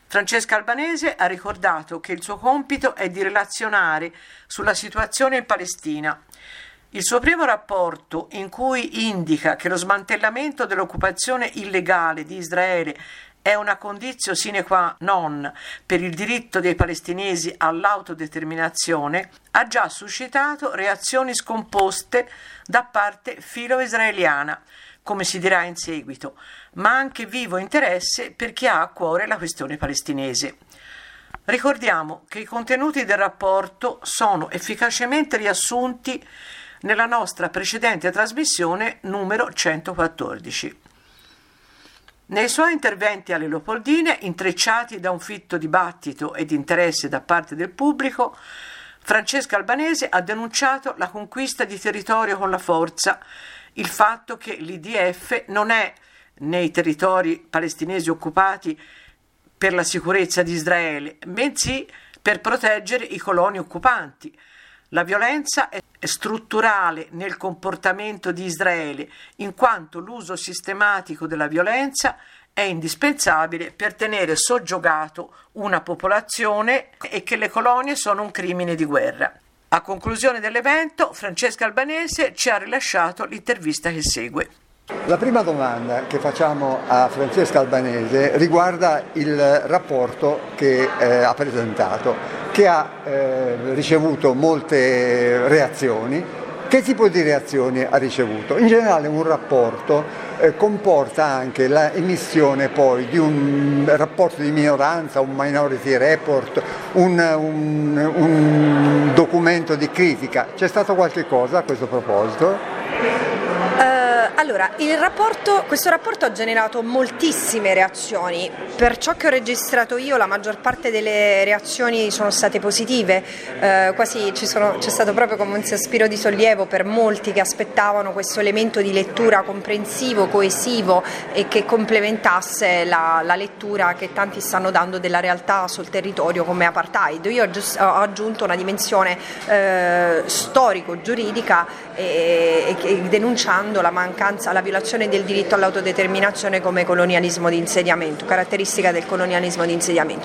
Francesca Albanese ha ricordato che il suo compito è di relazionare sulla situazione in Palestina. Il suo primo rapporto, in cui indica che lo smantellamento dell'occupazione illegale di Israele è una conditio sine qua non per il diritto dei palestinesi all'autodeterminazione, ha già suscitato reazioni scomposte da parte filo-israeliana, come si dirà in seguito, ma anche vivo interesse per chi ha a cuore la questione palestinese. Ricordiamo che i contenuti del rapporto sono efficacemente riassunti nella nostra precedente trasmissione numero 114. Nei suoi interventi alle Leopoldine, intrecciati da un fitto dibattito ed interesse da parte del pubblico, Francesca Albanese ha denunciato la conquista di territorio con la forza, il fatto che l'IDF non è nei territori palestinesi occupati per la sicurezza di Israele, bensì per proteggere i coloni occupanti. La violenza è strutturale nel comportamento di Israele, in quanto l'uso sistematico della violenza è indispensabile per tenere soggiogato una popolazione e che le colonie sono un crimine di guerra. A conclusione dell'evento, Francesca Albanese ci ha rilasciato l'intervista che segue. La prima domanda che facciamo a Francesca Albanese riguarda il rapporto che ha presentato, che ha ricevuto molte reazioni. Che tipo di reazioni ha ricevuto? In generale un rapporto comporta anche l'emissione poi di un rapporto di minoranza, un minority report, un documento di critica. C'è stato qualche cosa a questo proposito? Allora, questo rapporto ha generato moltissime reazioni. Per ciò che ho registrato io, la maggior parte delle reazioni sono state positive, quasi c'è stato proprio come un sospiro di sollievo per molti che aspettavano questo elemento di lettura comprensivo, coesivo e che complementasse la lettura che tanti stanno dando della realtà sul territorio come apartheid. Io ho aggiunto una dimensione storico-giuridica denunciando la violazione del diritto all'autodeterminazione come colonialismo di insediamento, caratteristica del colonialismo di insediamento.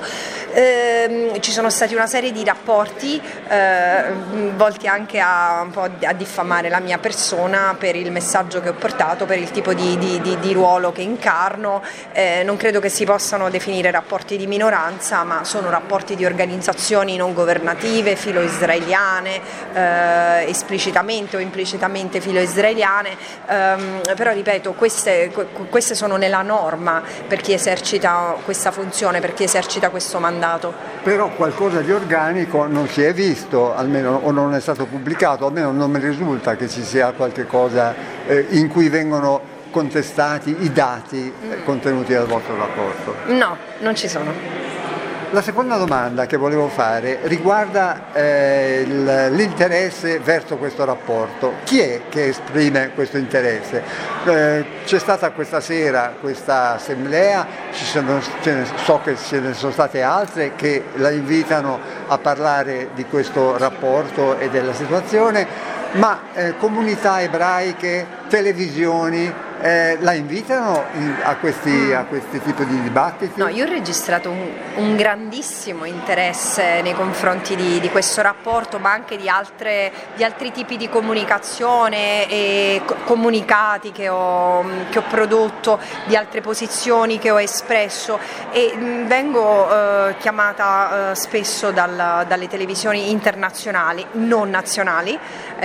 Ci sono stati una serie di rapporti volti anche un po' a diffamare la mia persona per il messaggio che ho portato, per il tipo di ruolo che incarno. Non credo che si possano definire rapporti di minoranza, ma sono rapporti di organizzazioni non governative, filo-israeliane, esplicitamente o implicitamente filo-israeliane. Però ripeto, queste sono nella norma per chi esercita questa funzione, per chi esercita questo mandato. Però qualcosa di organico non si è visto, almeno, o non è stato pubblicato, almeno non mi risulta che ci sia qualche cosa in cui vengono contestati i dati contenuti nel vostro rapporto. No, non ci sono. La seconda domanda che volevo fare riguarda l'interesse verso questo rapporto. Chi è che esprime questo interesse? C'è stata questa sera questa assemblea, so che ce ne sono state altre che la invitano a parlare di questo rapporto e della situazione, ma comunità ebraiche, televisioni, la invitano a questi tipi di dibattiti? No, io ho registrato un grandissimo interesse nei confronti di questo rapporto, ma anche di altri tipi di comunicazione e comunicati che ho prodotto, di altre posizioni che ho espresso, e vengo chiamata spesso dalle televisioni internazionali, non nazionali.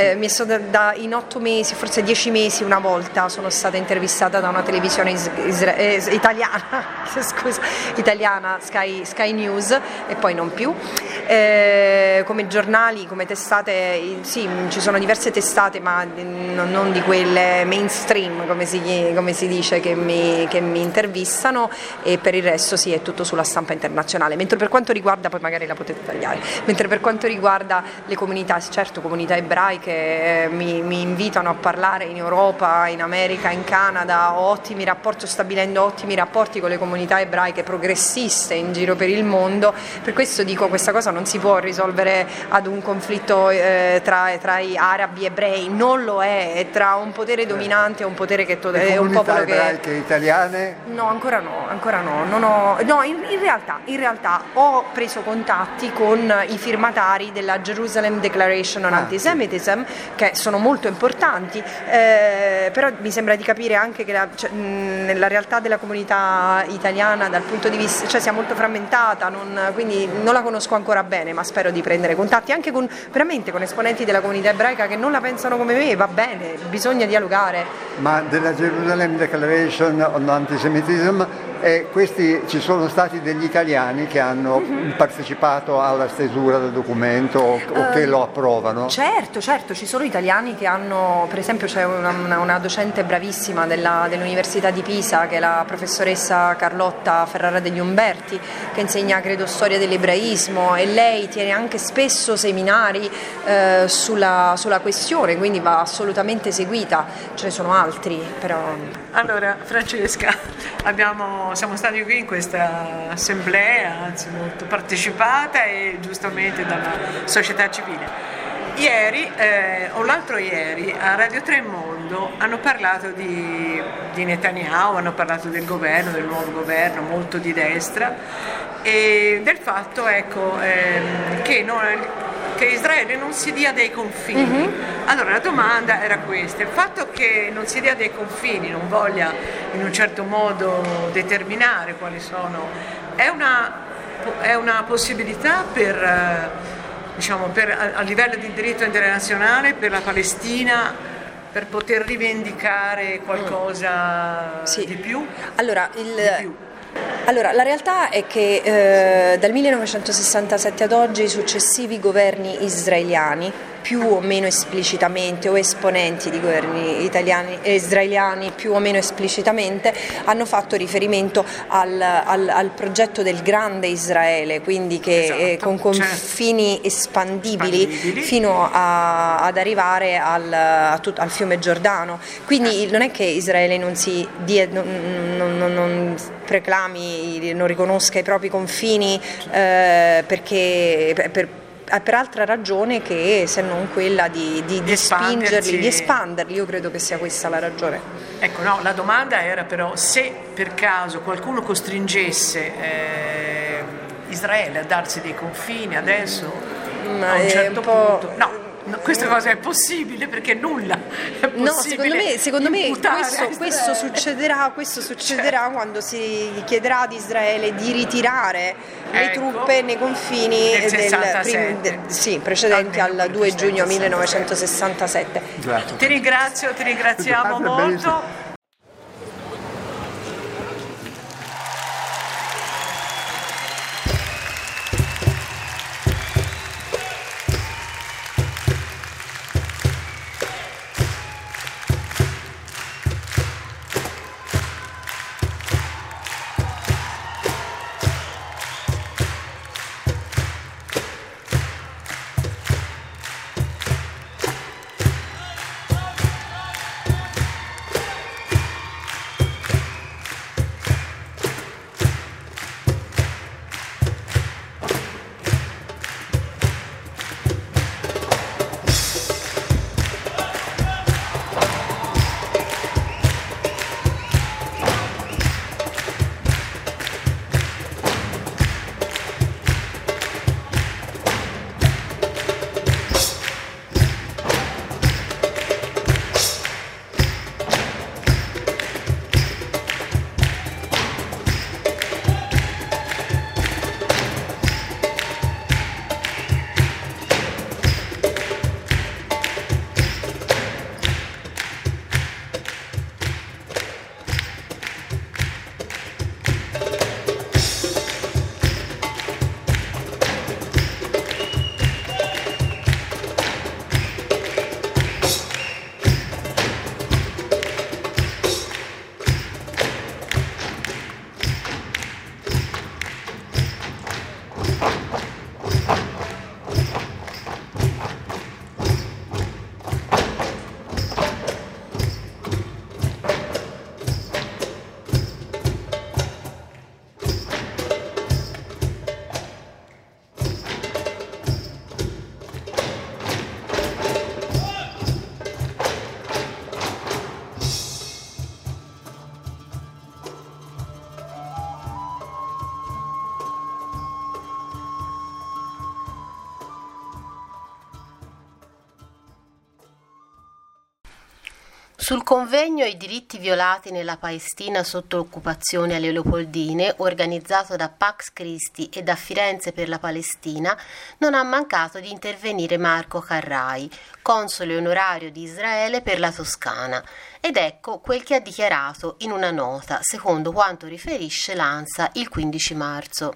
In 8 mesi, forse 10 mesi, una volta sono stata intervistata da una televisione italiana, Sky News, e poi non più. Come giornali, come testate, sì, ci sono diverse testate, ma non di quelle mainstream, come si dice, che mi intervistano, e per il resto sì, è tutto sulla stampa internazionale. Mentre per quanto riguarda, poi magari la potete tagliare, mentre per quanto riguarda le comunità, certo, comunità ebraiche mi invitano a parlare in Europa, in America, in Canada ottimi rapporti, stabilendo ottimi rapporti con le comunità ebraiche progressiste in giro per il mondo. Per questo dico, questa cosa non si può risolvere ad un conflitto tra i arabi e ebrei, non lo è tra un potere dominante e un potere che è un popolo che... ebraiche italiane? No, ancora no, no, in realtà ho preso contatti con i firmatari della Jerusalem Declaration on Antisemitism, che sono molto importanti, però mi sembra di capire anche che nella realtà della comunità italiana, dal punto di vista, cioè sia molto frammentata, quindi non la conosco ancora bene, ma spero di prendere contatti anche veramente con esponenti della comunità ebraica che non la pensano come me. Va bene, bisogna dialogare. Ma della Jerusalem Declaration on Antisemitism, ci sono stati degli italiani che hanno partecipato alla stesura del documento o che lo approvano? Certo, ci sono italiani che hanno, per esempio c'è una docente bravissima dell'Università di Pisa, che è la professoressa Carlotta Ferrara degli Umberti, che insegna credo storia dell'ebraismo, e lei tiene anche spesso seminari sulla questione, quindi va assolutamente seguita. Ce ne sono altri, però... Allora, Francesca, siamo stati qui in questa assemblea, anzi molto partecipata e giustamente dalla società civile. Ieri, o l'altro ieri, a Radio 3 Mondo hanno parlato di Netanyahu, hanno parlato del governo, del nuovo governo, molto di destra, e del fatto, che Israele non si dia dei confini. Allora la domanda era questa: il fatto che non si dia dei confini, non voglia in un certo modo determinare quali sono, è una possibilità a livello di diritto internazionale per la Palestina, per poter rivendicare qualcosa di più? Allora, la realtà è che dal 1967 ad oggi i successivi governi israeliani, più o meno esplicitamente, o esponenti di governi israeliani più o meno esplicitamente, hanno fatto riferimento al progetto del grande Israele, quindi che con confini espandibili fino ad arrivare al fiume Giordano. Quindi non è che Israele non si dia, non proclami, non riconosca i propri confini perché per altra ragione che se non quella di spingerli, di espanderli. Io credo che sia questa la ragione. Ecco, no, la domanda era però se per caso qualcuno costringesse Israele a darsi dei confini adesso, a un certo punto. No, questa cosa è possibile, perché nulla è possibile. No, secondo me questo succederà quando si chiederà ad Israele di ritirare le truppe nei confini precedenti al 2 giugno 1967. Ti ringraziamo molto. Sul convegno I diritti violati nella Palestina sotto l'occupazione alle Leopoldine, organizzato da Pax Christi e da Firenze per la Palestina, non ha mancato di intervenire Marco Carrai, console onorario di Israele per la Toscana. Ed ecco quel che ha dichiarato in una nota, secondo quanto riferisce l'ANSA il 15 marzo.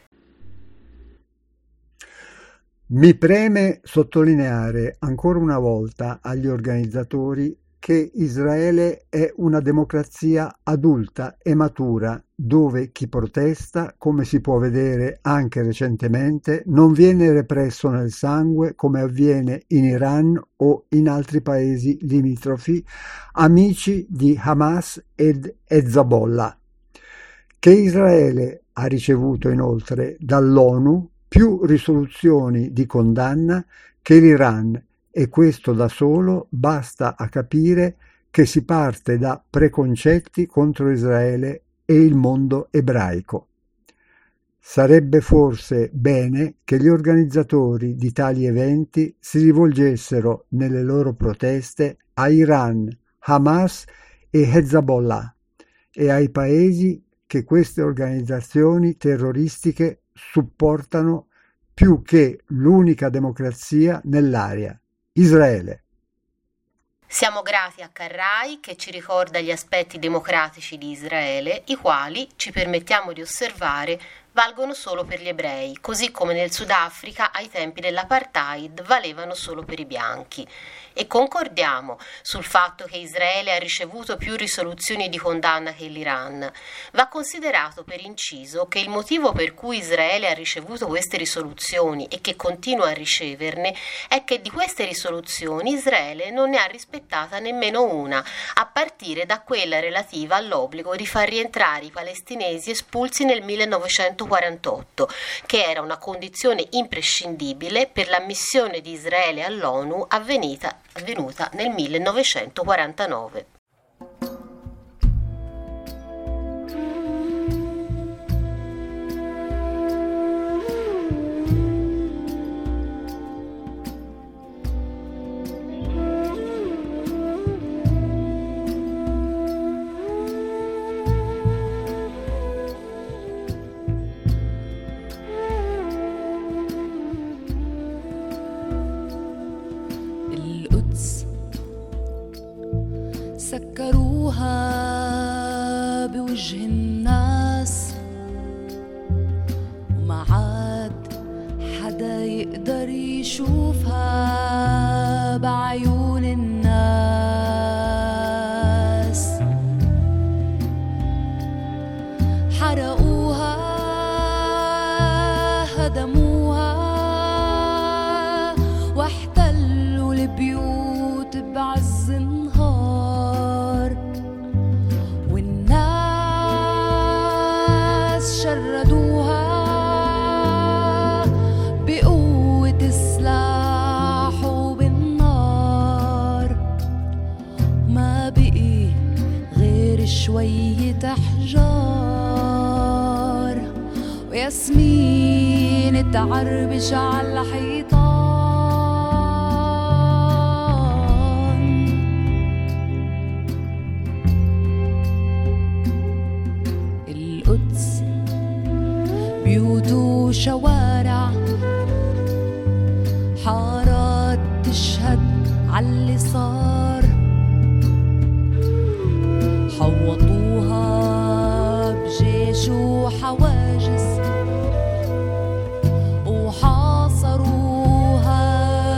Mi preme sottolineare ancora una volta agli organizzatori che Israele è una democrazia adulta e matura, dove chi protesta, come si può vedere anche recentemente, non viene represso nel sangue come avviene in Iran o in altri paesi limitrofi, amici di Hamas ed Hezbollah. Che Israele ha ricevuto inoltre dall'ONU più risoluzioni di condanna che l'Iran, e questo da solo basta a capire che si parte da preconcetti contro Israele e il mondo ebraico. Sarebbe forse bene che gli organizzatori di tali eventi si rivolgessero nelle loro proteste a Iran, Hamas e Hezbollah e ai paesi che queste organizzazioni terroristiche supportano più che l'unica democrazia nell'area, Israele. Siamo grati a Carrai che ci ricorda gli aspetti democratici di Israele, i quali, ci permettiamo di osservare, valgono solo per gli ebrei, così come nel Sudafrica ai tempi dell'apartheid valevano solo per i bianchi. E concordiamo sul fatto che Israele ha ricevuto più risoluzioni di condanna che l'Iran. Va considerato per inciso che il motivo per cui Israele ha ricevuto queste risoluzioni e che continua a riceverne è che di queste risoluzioni Israele non ne ha rispettata nemmeno una, a partire da quella relativa all'obbligo di far rientrare i palestinesi espulsi nel 1948, che era una condizione imprescindibile per l'ammissione di Israele all'ONU avvenuta nel 1949. سكروها بوجه الناس وما عاد حدا يقدر يشوفها بعيون الناس حرقوها هدموها واحتلوا البيوت بعز النهار والناس شردوها بقوة السلاح وبالنار ما بقي غير شوية أحجار وياسمين تعربش على الحيطان القدس بيوت وشوارع حارات تشهد عاللي صار حوطوها بجيش وحواجز وحاصروها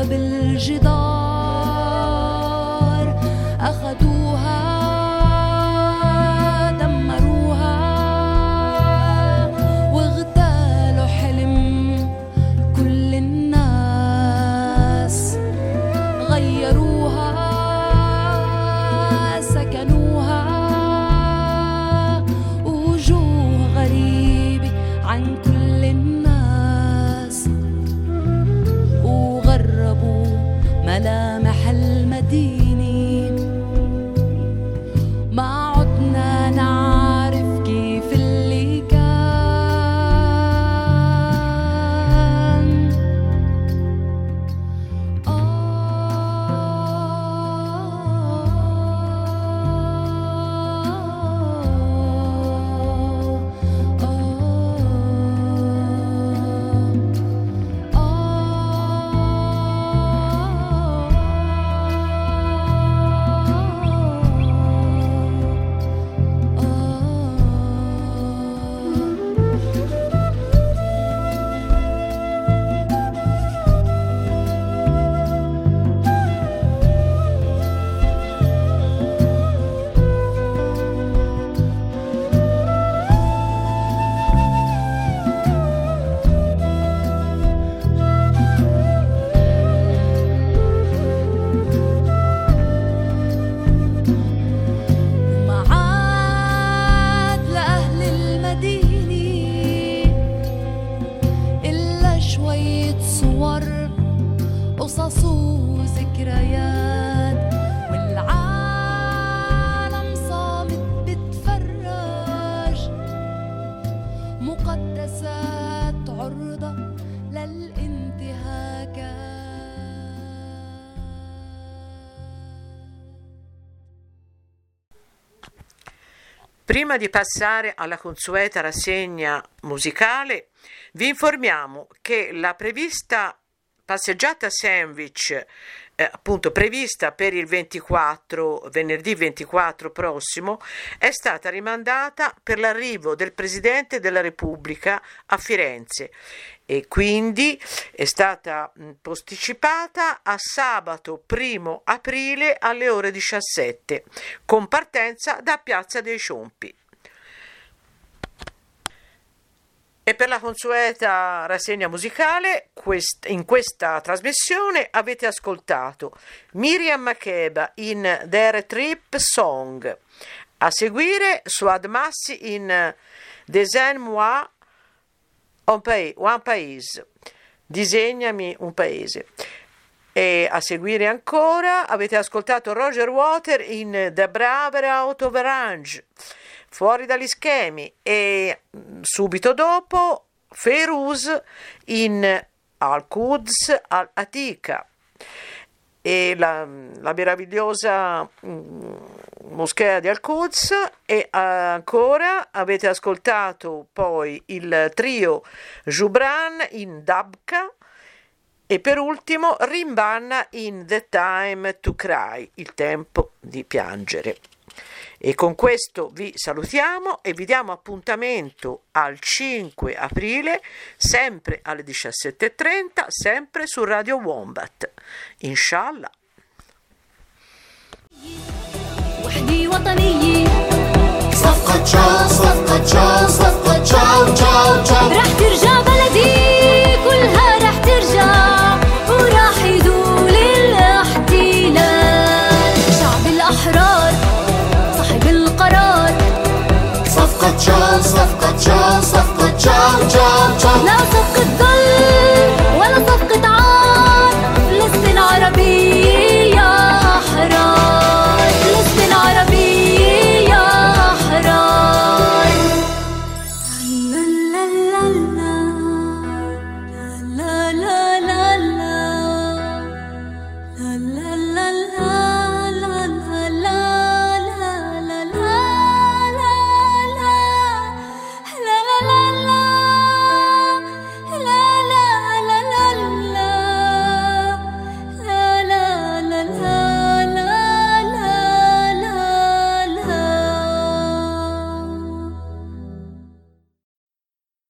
بالجدار أخدوها دمروها واغتالوا حلم كل الناس غيروها سكنوها وجوه غريبة Prima di passare alla consueta rassegna musicale, vi informiamo che la prevista passeggiata sandwich, appunto prevista per il venerdì 24 prossimo, è stata rimandata per l'arrivo del Presidente della Repubblica a Firenze e quindi è stata posticipata a sabato 1 aprile alle ore 17 con partenza da Piazza dei Ciompi. E per la consueta rassegna musicale, in questa trasmissione avete ascoltato Miriam Makeba in Their Trip Song, a seguire Suad Massi in Design-moi un pays, disegnami un paese. E a seguire ancora avete ascoltato Roger Water in The Braver Out of Orange, Fuori dagli schemi, e subito dopo Feiruz in Al-Quds Al-Atika, e la meravigliosa moschea di Al-Quds. E ancora avete ascoltato poi il trio Jubran in Dabka e per ultimo Rimbanna in The Time to Cry, il tempo di piangere. E con questo vi salutiamo e vi diamo appuntamento al 5 aprile, sempre alle 17:30, sempre su Radio Wombat. Inshallah. وحدي وطنية صفقة تشاو صفقة تشاو صفقة تشاو تشاو تشاو رح ترجع بلدي كلها رح ترجع وراح يزول الاحتلال شعب الأحرار صاحب القرار صفقة تشاو صفقة تشاو صفقة تشاو تشاو تشاو